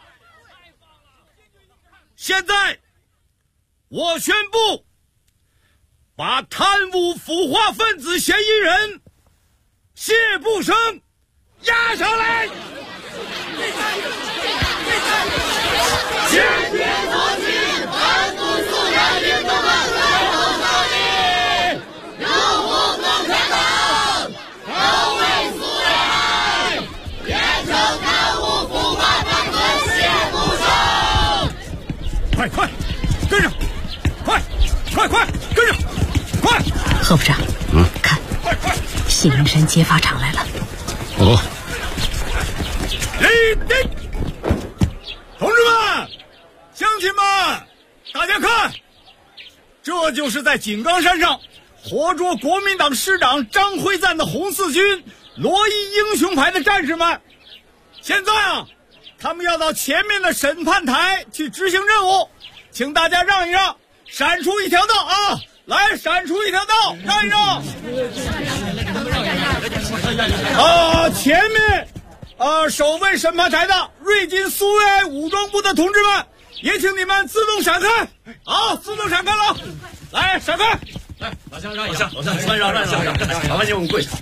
[SPEAKER 15] 现在，我宣布，把贪污腐化分子嫌疑人谢步生押上来。坚决阻击反腐肃反运动的最后胜利！拥护共产党，保卫苏维埃，严惩贪污腐化分子谢步生！快跟上！快跟上！快！
[SPEAKER 5] 贺部长，看，谢明山劫法场来了。
[SPEAKER 12] 立定！同志们，乡亲们，大家看，这就是在井冈山上活捉国民党师长张会战的红四军罗毅英雄排的战士们。现在啊，他们要到前面的审判台去执行任务，请大家让一让，闪出一条道啊！来，闪出一条道，让一让。前面守卫审判台的瑞金苏维埃武装部的同志们，也请你们自动闪开。好，自动闪开了，来闪开。
[SPEAKER 15] 来，老乡让一下，让，麻烦你们跪下。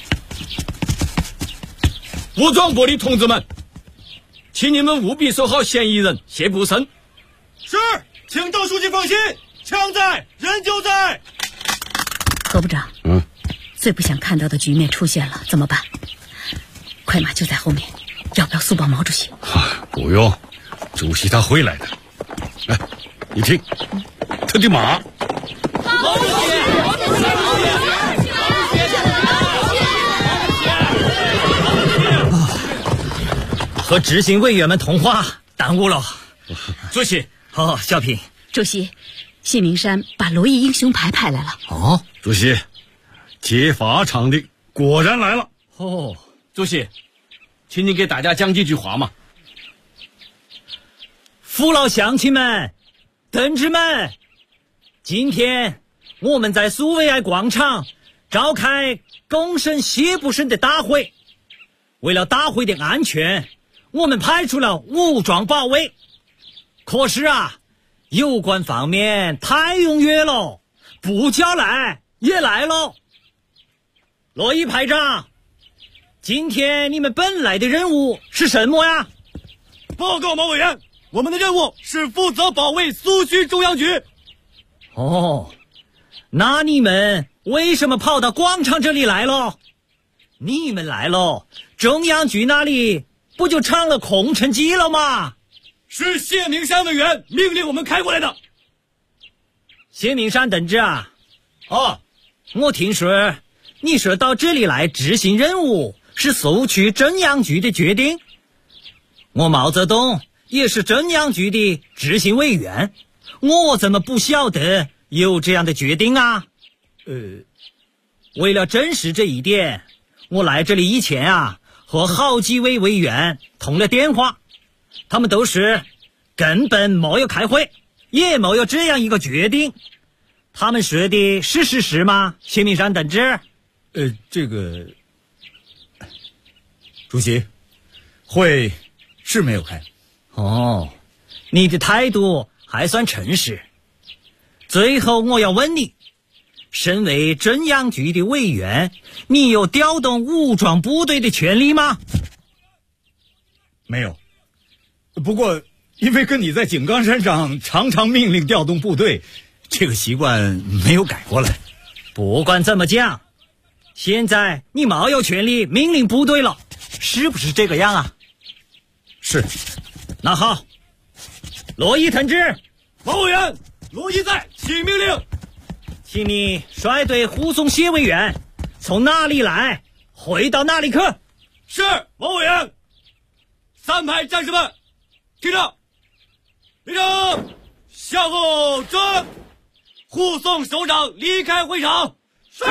[SPEAKER 15] 武装部的同志们，请你们务必守好嫌疑人谢步生。是，请邓书记放心，枪在，人就在。
[SPEAKER 5] 何部长，最不想看到的局面出现了，怎么办？快马就在后面，要不要速报毛主席？
[SPEAKER 13] 不用，主席他会来的。来，你听，他的马。
[SPEAKER 15] 毛主席！
[SPEAKER 16] 和执行委员们通话耽误了。
[SPEAKER 15] 主席，
[SPEAKER 16] 小平。
[SPEAKER 5] 主席，谢明山把罗毅英雄排派来了。
[SPEAKER 13] 主席，劫法场的果然来了。
[SPEAKER 15] 主席，请你给大家讲几句话嘛。
[SPEAKER 16] 父老乡亲们，同志们，今天我们在苏维埃广场召开公审谢步生的大会。为了大会的安全，我们派出了武装保卫。可是有关方面太踊跃了，不叫来也来了。罗毅排长， 今天你们本来的任务是什么呀？
[SPEAKER 17] 报告毛委员，我们的任务是负责保卫苏区中央局。
[SPEAKER 16] 哦，那你们为什么跑到广场这里来了？你们来了，中央局那里不就成了空城计了吗？
[SPEAKER 17] 是谢明山委员命令我们开过来的。
[SPEAKER 16] 谢明山同志啊，我听说你说到这里来执行任务是苏区中央局的决定。我毛泽东也是中央局的执行委员，我怎么不晓得有这样的决定啊？为了证实这一点，我来这里以前啊，和好几位委员通了电话，他们都是根本没有开会，也没有这样一个决定。他们说的是事实吗？谢明山同志？
[SPEAKER 12] 这个主席，会是没有开。
[SPEAKER 16] 哦，你的态度还算诚实。最后我要问你，身为中央局的委员，你有调动武装部队的权利吗？
[SPEAKER 12] 没有。不过因为跟你在井冈山上常常命令调动部队，这个习惯没有改过来。
[SPEAKER 16] 不管怎么讲，现在你没有权利命令部队了，是不是这个样啊？
[SPEAKER 12] 是。
[SPEAKER 16] 那好，罗毅同志。
[SPEAKER 17] 毛委员，罗毅在，请命令。
[SPEAKER 16] 请你率队护送谢委员从哪里来回到哪里去。
[SPEAKER 17] 是，毛委员。3排战士们听着，立正，向后转，护送首长离开会场。是。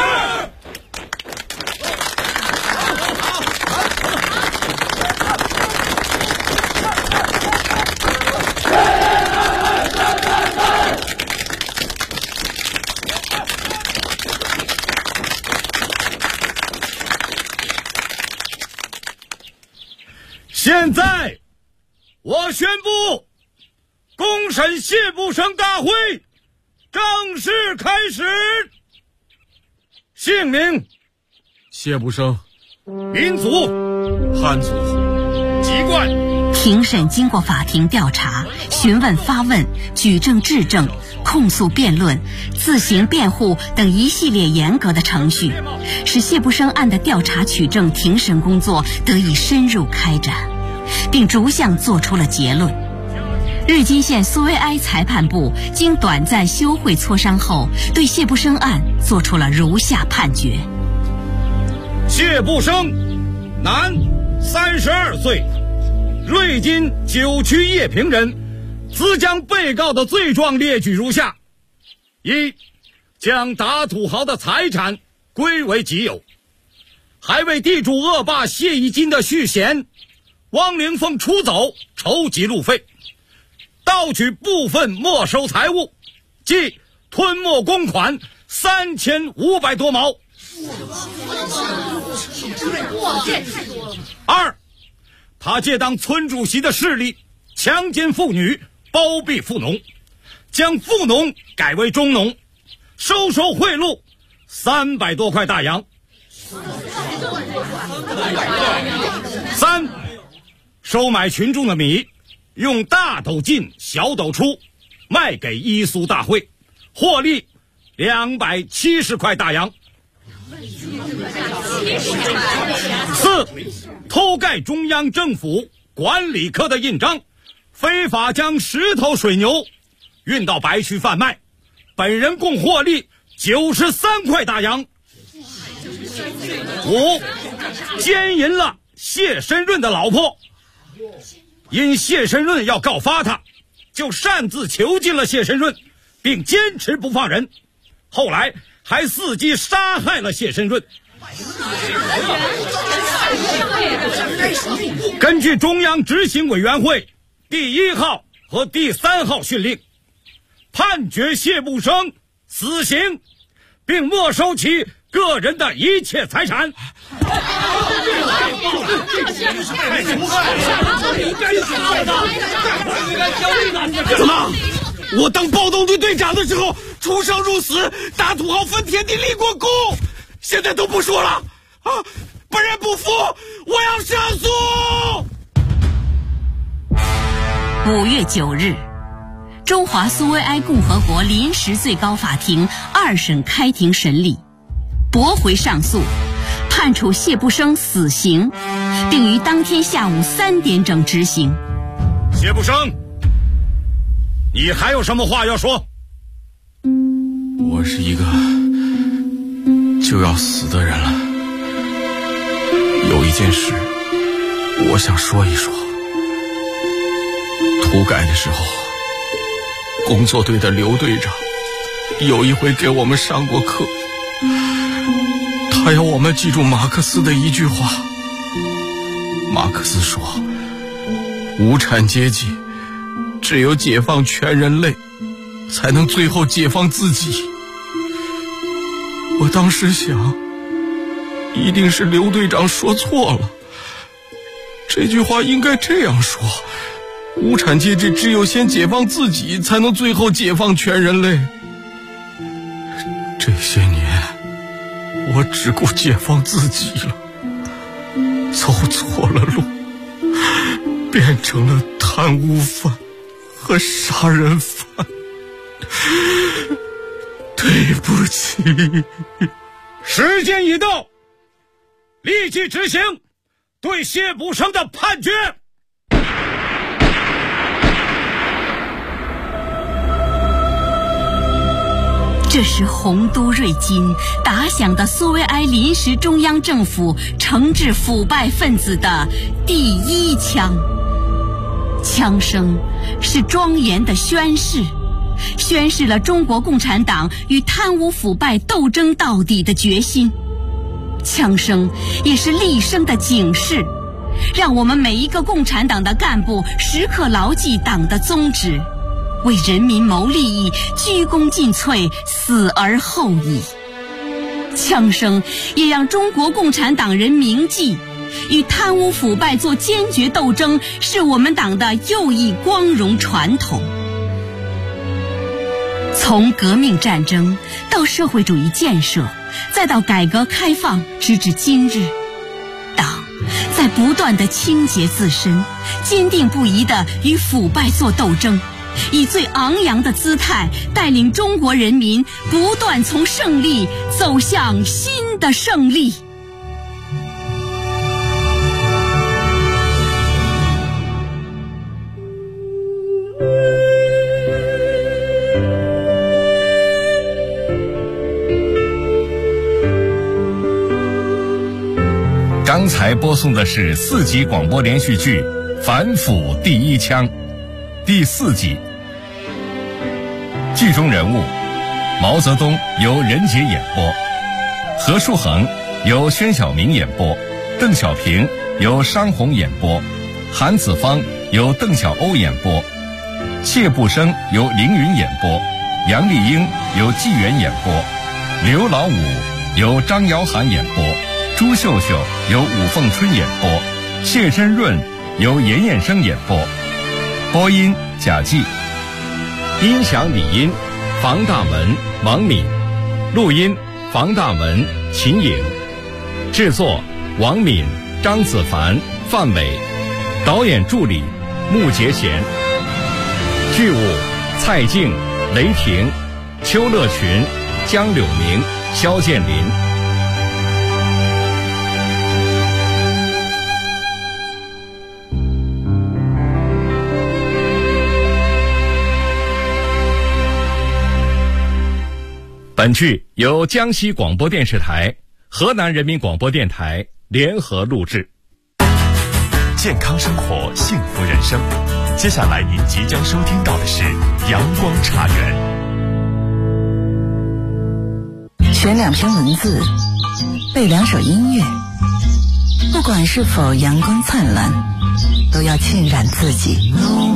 [SPEAKER 12] 现在我宣布，公审谢步生大会正式开始。姓名：
[SPEAKER 2] 谢步生。
[SPEAKER 12] 民族：汉族。籍贯：
[SPEAKER 5] 庭审经过法庭调查、询问发问、举证质证、控诉辩论、自行辩护等一系列严格的程序，使谢步生案的调查取证庭审工作得以深入开展，并逐项作出了结论。日津县苏维埃裁判部经短暂休会磋商后，对谢步生案作出了如下判决：
[SPEAKER 12] 谢步生，男，32岁，瑞金9区叶平人，兹将被告的罪状列举如下：一，将打土豪的财产归为己有，还为地主恶霸谢义金的续弦、汪灵凤出走筹集路费，盗取部分没收财物，即吞没公款3500多毛。二，他借当村主席的势力，强奸妇女，包庇富农，将富农改为中农，收贿赂300多块大洋。三，收买群众的米，用大斗进小斗出，卖给伊苏大会，获利270块大洋。四，偷盖中央政府管理科的印章，非法将石头水牛运到白区贩卖，本人共获利93块大洋。五，奸淫了谢申润的老婆，因谢申润要告发他，就擅自囚禁了谢申润，并坚持不放人，后来还伺机杀害了谢申润。根据中央执行委员会第1号和第3号训令，判决谢步生死刑，并没收其个人的一切财产。
[SPEAKER 17] 怎么？我当暴动队队长的时候出生入死，打土豪分田地立过功，现在都不说了啊！ 本人不服，我要上诉。
[SPEAKER 5] 5月9日，中华苏维埃共和国临时最高法庭2审开庭审理，驳回上诉，判处谢步生死刑，并于当天下午3点整执行。
[SPEAKER 12] 谢步生，你还有什么话要说？
[SPEAKER 6] 我是一个就要死的人了，有一件事我想说一说。土改的时候，工作队的刘队长有一回给我们上过课，他要我们记住马克思的一句话。马克思说，无产阶级只有解放全人类，才能最后解放自己。我当时想，一定是刘队长说错了，这句话应该这样说，无产阶级只有先解放自己，才能最后解放全人类。这些年我只顾解放自己了，走错了路，变成了贪污犯和杀人犯，对不起。
[SPEAKER 12] 时间已到，立即执行对谢步生的判决。
[SPEAKER 5] 这是洪都瑞金打响的苏维埃临时中央政府惩治腐败分子的第1枪。枪声是庄严的宣誓，宣示了中国共产党与贪污腐败斗争到底的决心。枪声也是厉声的警示，让我们每一个共产党的干部时刻牢记党的宗旨，为人民谋利益，鞠躬尽瘁，死而后已。枪声也让中国共产党人铭记，与贪污腐败做坚决斗争，是我们党的又一光荣传统。从革命战争到社会主义建设，再到改革开放，直至今日，党在不断地清洁自身，坚定不移地与腐败做斗争，以最昂扬的姿态带领中国人民不断从胜利走向新的胜利。
[SPEAKER 4] 刚才播送的是4集广播连续剧《反腐第1枪》第4集。剧中人物毛泽东由任杰演播，何树衡由宣晓明演播，邓小平由商红演播，韩子芳由邓小欧演播，谢步生由凌云演播，杨丽英由纪元演播，刘老五由张瑶涵演播，朱秀秀由武凤春演播，谢申润由严彦生演播。播音贾季，
[SPEAKER 10] 音响理音房大文、王敏，录音房大文、秦颖，制作王敏、张子凡、范伟，导演助理穆杰贤，剧务蔡静、雷霆、邱乐群、江柳明、肖建林。本剧由江西广播电视台、河南人民广播电台联合录制。
[SPEAKER 18] 健康生活，幸福人生。接下来您即将收听到的是阳光茶园。
[SPEAKER 19] 选2篇文字，背2首音乐，不管是否阳光灿烂，都要浸染自己。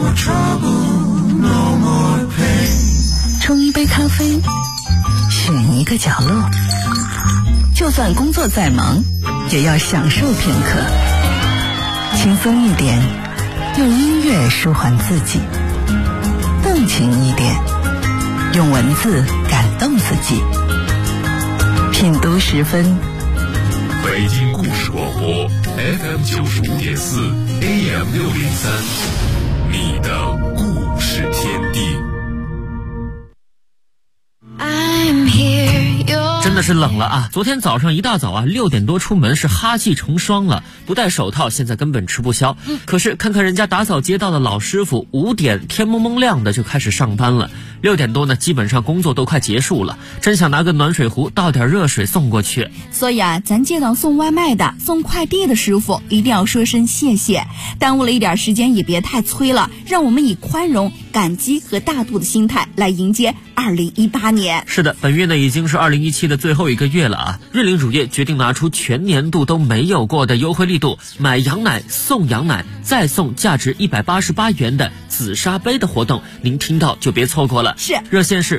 [SPEAKER 19] 冲一杯咖啡，选一个角落，就算工作再忙，也要享受片刻。轻松一点，用音乐舒缓自己；动情一点，用文字感动自己。品读10分，
[SPEAKER 2] 北京故事广播 FM95.4 AM603，你的故事天地。
[SPEAKER 20] 真的是冷了啊！昨天早上一大早啊，6点多出门是哈气成霜了，不戴手套现在根本吃不消。可是看看人家打扫街道的老师傅，5点天蒙蒙亮的就开始上班了，6点多呢基本上工作都快结束了，真想拿个暖水壶倒点热水送过去。
[SPEAKER 21] 所以啊，咱街道送外卖的、送快递的师傅一定要说声谢谢，耽误了一点时间也别太催了，让我们以宽容、感激和大度的心态来迎接2018年。
[SPEAKER 20] 是的，本月呢已经是2017的最后一个月了啊！瑞麟乳业决定拿出全年度都没有过的优惠力度，买羊奶送羊奶，再送价值188元的紫砂杯的活动，您听到就别错过了。
[SPEAKER 21] 是，
[SPEAKER 20] 热线是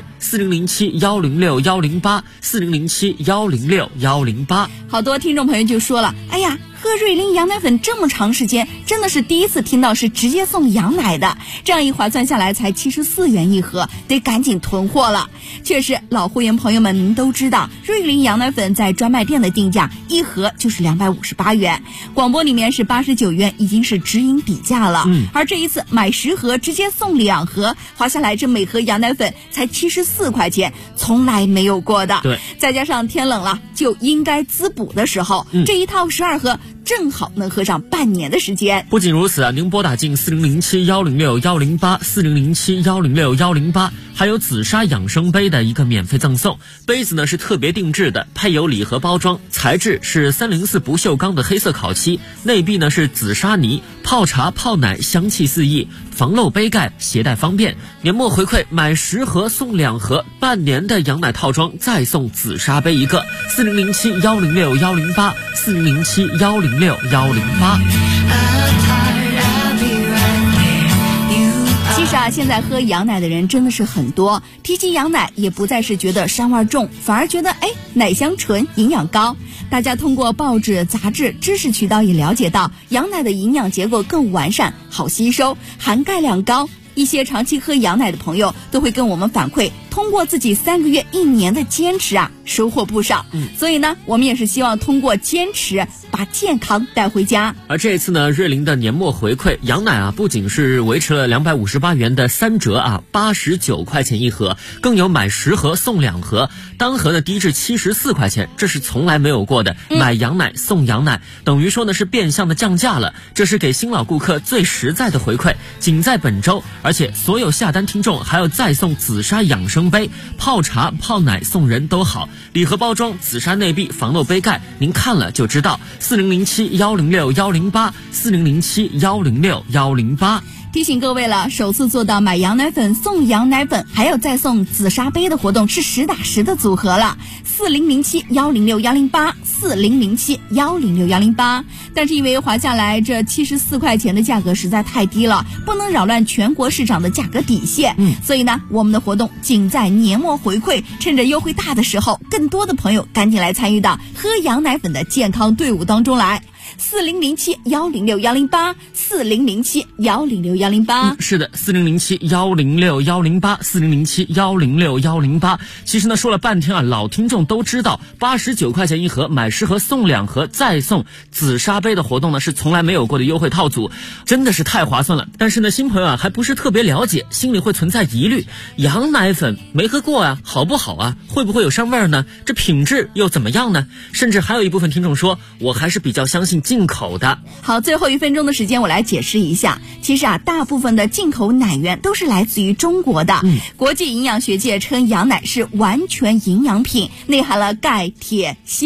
[SPEAKER 20] 4007-106-108，4007-106-108。
[SPEAKER 21] 好多听众朋友就说了，哎呀，喝瑞麟羊奶粉这么长时间，真的是第一次听到是直接送羊奶的，这样一划算下来才74元一盒，得赶紧囤货了。确实，老会员朋友们您都知道，瑞麟羊奶粉在专卖店的定价一盒就是258元，广播里面是89元，已经是直营底价了。而这一次买10盒直接送2盒，划下来这每盒羊奶粉才74块钱，从来没有过的。
[SPEAKER 20] 对，
[SPEAKER 21] 再加上天冷了，就应该滋补的时候，这一套12盒正好能喝上半年的时间。
[SPEAKER 20] 不仅如此啊，您拨打进4007-106-108，4007-106-108，还有紫砂养生杯的一个免费赠送。杯子呢是特别定制的，配有礼盒包装，材质是304不锈钢的黑色烤漆，内壁呢是紫砂泥，泡茶泡奶香气四溢，防漏杯盖，携带方便。年末回馈买10盒送2盒，半年的羊奶套装再送紫砂杯一个。4007-106-108，4007-106-108。
[SPEAKER 21] 其实啊，现在喝羊奶的人真的是很多，提起羊奶也不再是觉得膻味重，反而觉得奶香醇，营养高。大家通过报纸、杂志、知识渠道也了解到，羊奶的营养结构更完善，好吸收，含钙量高。一些长期喝羊奶的朋友都会跟我们反馈，通过自己3个月、1年的坚持啊，收获不少。所以呢，我们也是希望通过坚持把健康带回家。
[SPEAKER 20] 而这一次呢，瑞麟的年末回馈羊奶啊，不仅是维持了258元的3折啊，89块钱一盒，更有买10盒送2盒，单盒呢低至74块钱，这是从来没有过的。买羊奶送羊奶，等于说呢是变相的降价了，这是给新老顾客最实在的回馈，仅在本周。而且所有下单听众还要再送紫砂养生杯，泡茶泡奶送人都好，礼盒包装，紫砂内壁，防漏杯盖，您看了就知道。4007-106-108，4007-106-108。
[SPEAKER 21] 提醒各位了，首次做到买羊奶粉送羊奶粉，还有再送紫砂杯的活动是10打10的组合了。4007-106-108，4007-106-108。但是因为划下来这74块钱的价格实在太低了，不能扰乱全国市场的价格底线。所以呢，我们的活动仅在年末回馈，趁着优惠大的时候，更多的朋友赶紧来参与到喝羊奶粉的健康队伍当中来。4007-106-108，4007-106-108。
[SPEAKER 20] 是的，4007-106-108，4007-106-108。其实呢，说了半天啊，老听众都知道，89块钱一盒，买10盒送2盒，再送紫砂杯的活动呢，是从来没有过的优惠套组，真的是太划算了。但是呢，新朋友啊，还不是特别了解，心里会存在疑虑：羊奶粉没喝过啊，好不好啊？会不会有膻味呢？这品质又怎么样呢？甚至还有一部分听众说，我还是比较相信进口的。
[SPEAKER 21] 好，最后1分钟的时间我来解释一下。其实啊，大部分的进口奶源都是来自于中国的。国际营养学界称羊奶是完全营养品，内含了钙、铁、锌